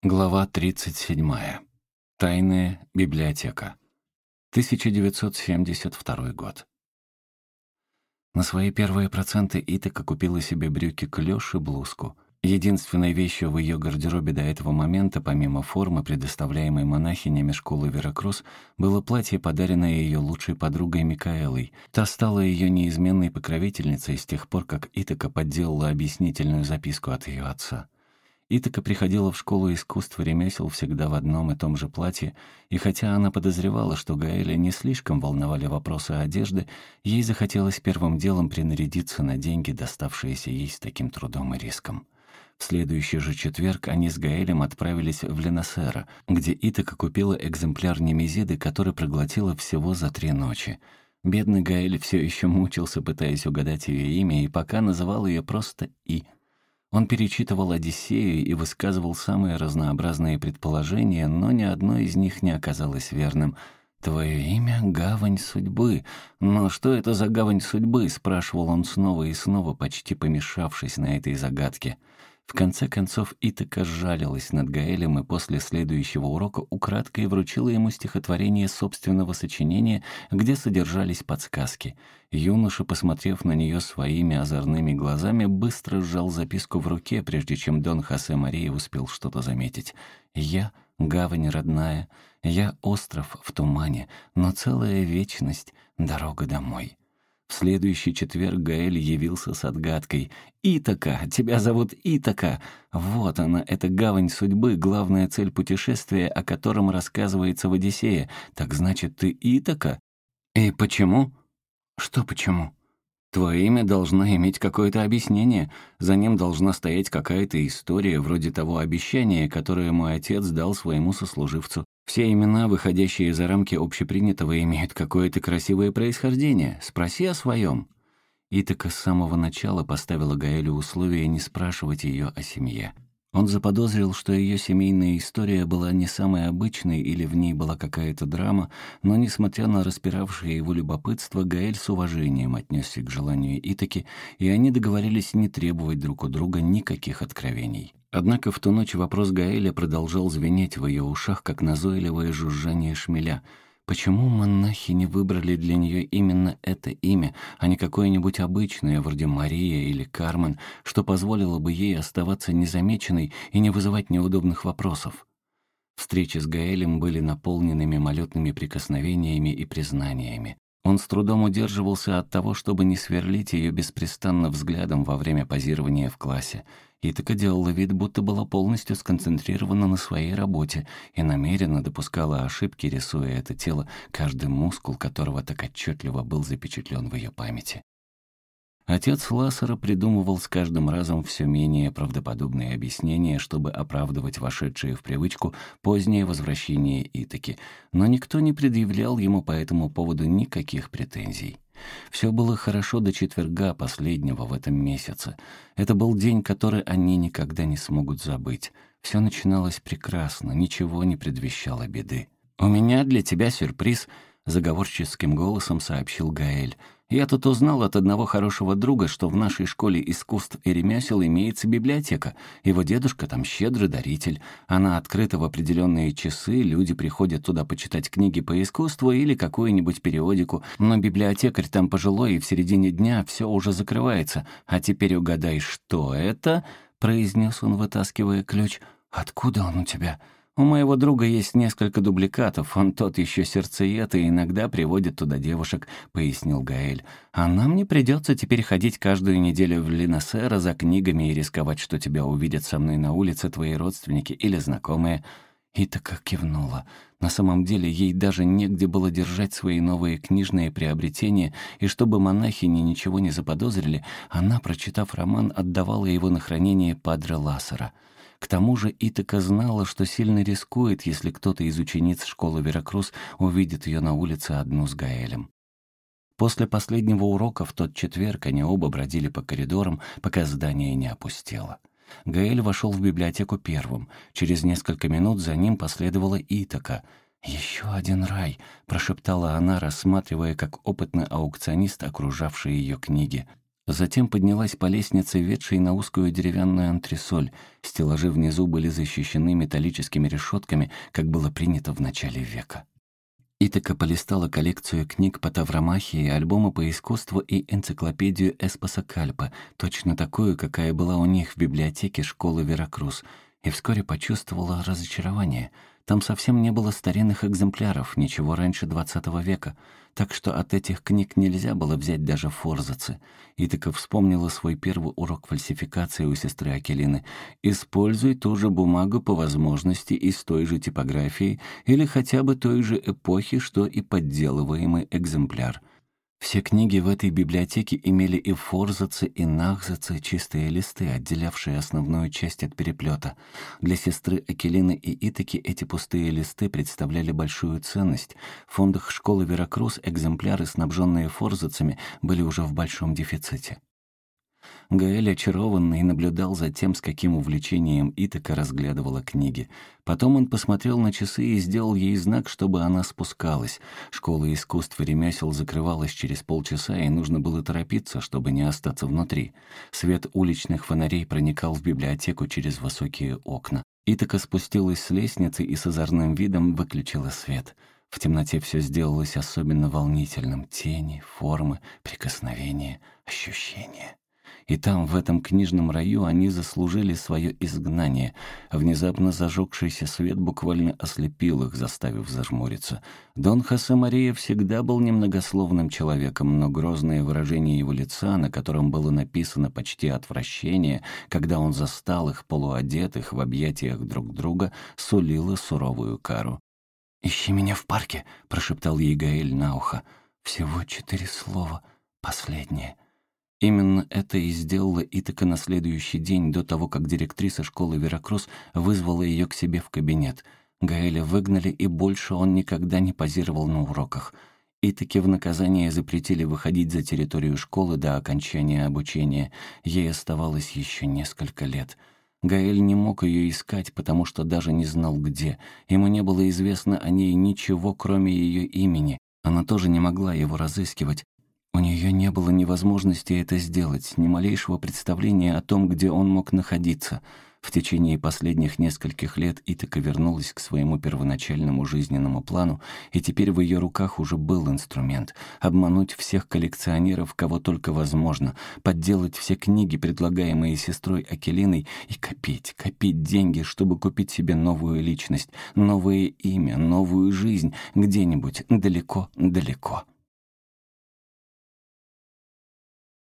Глава 37. Тайная библиотека. 1972 год. На свои первые проценты Итака купила себе брюки-клёш и блузку. Единственной вещью в ее гардеробе до этого момента, помимо формы, предоставляемой монахинями школы Веракрус, было платье, подаренное ее лучшей подругой Микаэлой. Та стала ее неизменной покровительницей с тех пор, как Итака подделала объяснительную записку от ее отца. Итака приходила в школу искусств и ремесел всегда в одном и том же платье, и хотя она подозревала, что Гаэля не слишком волновали вопросы одежды, ей захотелось первым делом принарядиться на деньги, доставшиеся ей с таким трудом и риском. В следующий же четверг они с Гаэлем отправились в Ленасера, где Итака купила экземпляр Немезиды, который проглотила всего за 3 ночи. Бедный Гаэль все еще мучился, пытаясь угадать ее имя, и пока называл ее просто И. Он перечитывал «Одиссею» и высказывал самые разнообразные предположения, но ни одно из них не оказалось верным. «Твое имя — Гавань Судьбы. Но что это за Гавань Судьбы?» — спрашивал он снова и снова, почти помешавшись на этой загадке. В конце концов, Итака сжалилась над Гаэлем и после следующего урока украдкой вручила ему стихотворение собственного сочинения, где содержались подсказки. Юноша, посмотрев на нее своими озорными глазами, быстро сжал записку в руке, прежде чем Дон Хосе Мария успел что-то заметить. «Я — гавань родная, я — остров в тумане, но целая вечность — дорога домой». В следующий четверг Гаэль явился с отгадкой. «Итака! Тебя зовут Итака! Вот она, эта гавань судьбы, главная цель путешествия, о котором рассказывается в «Одиссее». Так значит, ты Итака? И почему?» «Что почему?» «Твое имя должно иметь какое-то объяснение. За ним должна стоять какая-то история, вроде того обещания, которое мой отец дал своему сослуживцу. Все имена, выходящие за рамки общепринятого, имеют какое-то красивое происхождение. Спроси о своем». Итака с самого начала поставила Гаэлю условие не спрашивать ее о семье. Он заподозрил, что ее семейная история была не самой обычной или в ней была какая-то драма, но, несмотря на распиравшее его любопытство, Гаэль с уважением отнесся к желанию Итаки, и они договорились не требовать друг у друга никаких откровений. Однако в ту ночь вопрос Гаэля продолжал звенеть в ее ушах, как назойливое жужжание шмеля. Почему монахи не выбрали для нее именно это имя, а не какое-нибудь обычное, вроде Мария или Кармен, что позволило бы ей оставаться незамеченной и не вызывать неудобных вопросов? Встречи с Гаэлем были наполнены мимолетными прикосновениями и признаниями. Он с трудом удерживался от того, чтобы не сверлить ее беспрестанно взглядом во время позирования в классе. Итака делала вид, будто была полностью сконцентрирована на своей работе и намеренно допускала ошибки, рисуя это тело, каждый мускул которого так отчетливо был запечатлен в ее памяти. Отец Лассера придумывал с каждым разом все менее правдоподобные объяснения, чтобы оправдывать вошедшие в привычку позднее возвращение Итаки, но никто не предъявлял ему по этому поводу никаких претензий. Все было хорошо до четверга последнего в этом месяце. Это был день, который они никогда не смогут забыть. Все начиналось прекрасно, ничего не предвещало беды. «У меня для тебя сюрприз», — заговорческим голосом сообщил Гаэль. «Я тут узнал от одного хорошего друга, что в нашей школе искусств и ремесел имеется библиотека. Его дедушка там щедрый даритель. Она открыта в определенные часы, люди приходят туда почитать книги по искусству или какую-нибудь периодику, но библиотекарь там пожилой, и в середине дня все уже закрывается. А теперь угадай, что это?» — произнес он, вытаскивая ключ. «Откуда он у тебя?» «У моего друга есть несколько дубликатов, он тот еще сердцеед и иногда приводит туда девушек», — пояснил Гаэль. «А нам не придется теперь ходить каждую неделю в Ленасера за книгами и рисковать, что тебя увидят со мной на улице твои родственники или знакомые». Итака кивнула. На самом деле ей даже негде было держать свои новые книжные приобретения, и чтобы монахини ничего не заподозрили, она, прочитав роман, отдавала его на хранение падре Лассера. К тому же Итака знала, что сильно рискует, если кто-то из учениц школы Веракрус увидит ее на улице одну с Гаэлем. После последнего урока в тот четверг они оба бродили по коридорам, пока здание не опустело. Гаэль вошел в библиотеку первым. Через несколько минут за ним последовала Итака. «Еще один рай», — прошептала она, рассматривая как опытный аукционист окружавшие ее книги. Затем поднялась по лестнице, ведшей на узкую деревянную антресоль. Стеллажи внизу были защищены металлическими решетками, как было принято в начале века. Итака полистала коллекцию книг по тавромахии, альбомы по искусству и энциклопедию Эспоса Кальпа, точно такую, какая была у них в библиотеке школы Веракрус, и вскоре почувствовала разочарование. Там совсем не было старинных экземпляров, ничего раньше XX века, так что от этих книг нельзя было взять даже форзацы. Итака вспомнила свой первый урок фальсификации у сестры Акелины. «Используй ту же бумагу по возможности из той же типографии или хотя бы той же эпохи, что и подделываемый экземпляр». Все книги в этой библиотеке имели и форзацы, и нахзацы, чистые листы, отделявшие основную часть от переплета. Для сестры Акелины и Итаки эти пустые листы представляли большую ценность. В фондах школы Веракрус экземпляры, снабженные форзацами, были уже в большом дефиците. Гаэль, очарованный, наблюдал за тем, с каким увлечением Итака разглядывала книги. Потом он посмотрел на часы и сделал ей знак, чтобы она спускалась. Школа искусств и ремесел закрывалась через полчаса, и нужно было торопиться, чтобы не остаться внутри. Свет уличных фонарей проникал в библиотеку через высокие окна. Итака спустилась с лестницы и с озорным видом выключила свет. В темноте все сделалось особенно волнительным. Тени, формы, прикосновения, ощущения. И там, в этом книжном раю, они заслужили свое изгнание. Внезапно зажегшийся свет буквально ослепил их, заставив зажмуриться. Дон Хосе Мария всегда был немногословным человеком, но грозное выражение его лица, на котором было написано почти отвращение, когда он застал их полуодетых в объятиях друг друга, сулило суровую кару. «Ищи меня в парке», — прошептал ей Гаэль на ухо. «Всего 4 слова. Последнее». Именно это и сделала Итака на следующий день, до того, как директриса школы Веракрус вызвала ее к себе в кабинет. Гаэля выгнали, и больше он никогда не позировал на уроках. Итаке в наказание запретили выходить за территорию школы до окончания обучения. Ей оставалось еще несколько лет. Гаэль не мог ее искать, потому что даже не знал, где. Ему не было известно о ней ничего, кроме ее имени. Она тоже не могла его разыскивать. У нее не было ни возможности это сделать, ни малейшего представления о том, где он мог находиться. В течение последних нескольких лет Итака вернулась к своему первоначальному жизненному плану, и теперь в ее руках уже был инструмент — обмануть всех коллекционеров, кого только возможно, подделать все книги, предлагаемые сестрой Акелиной, и копить деньги, чтобы купить себе новую личность, новое имя, новую жизнь где-нибудь далеко-далеко.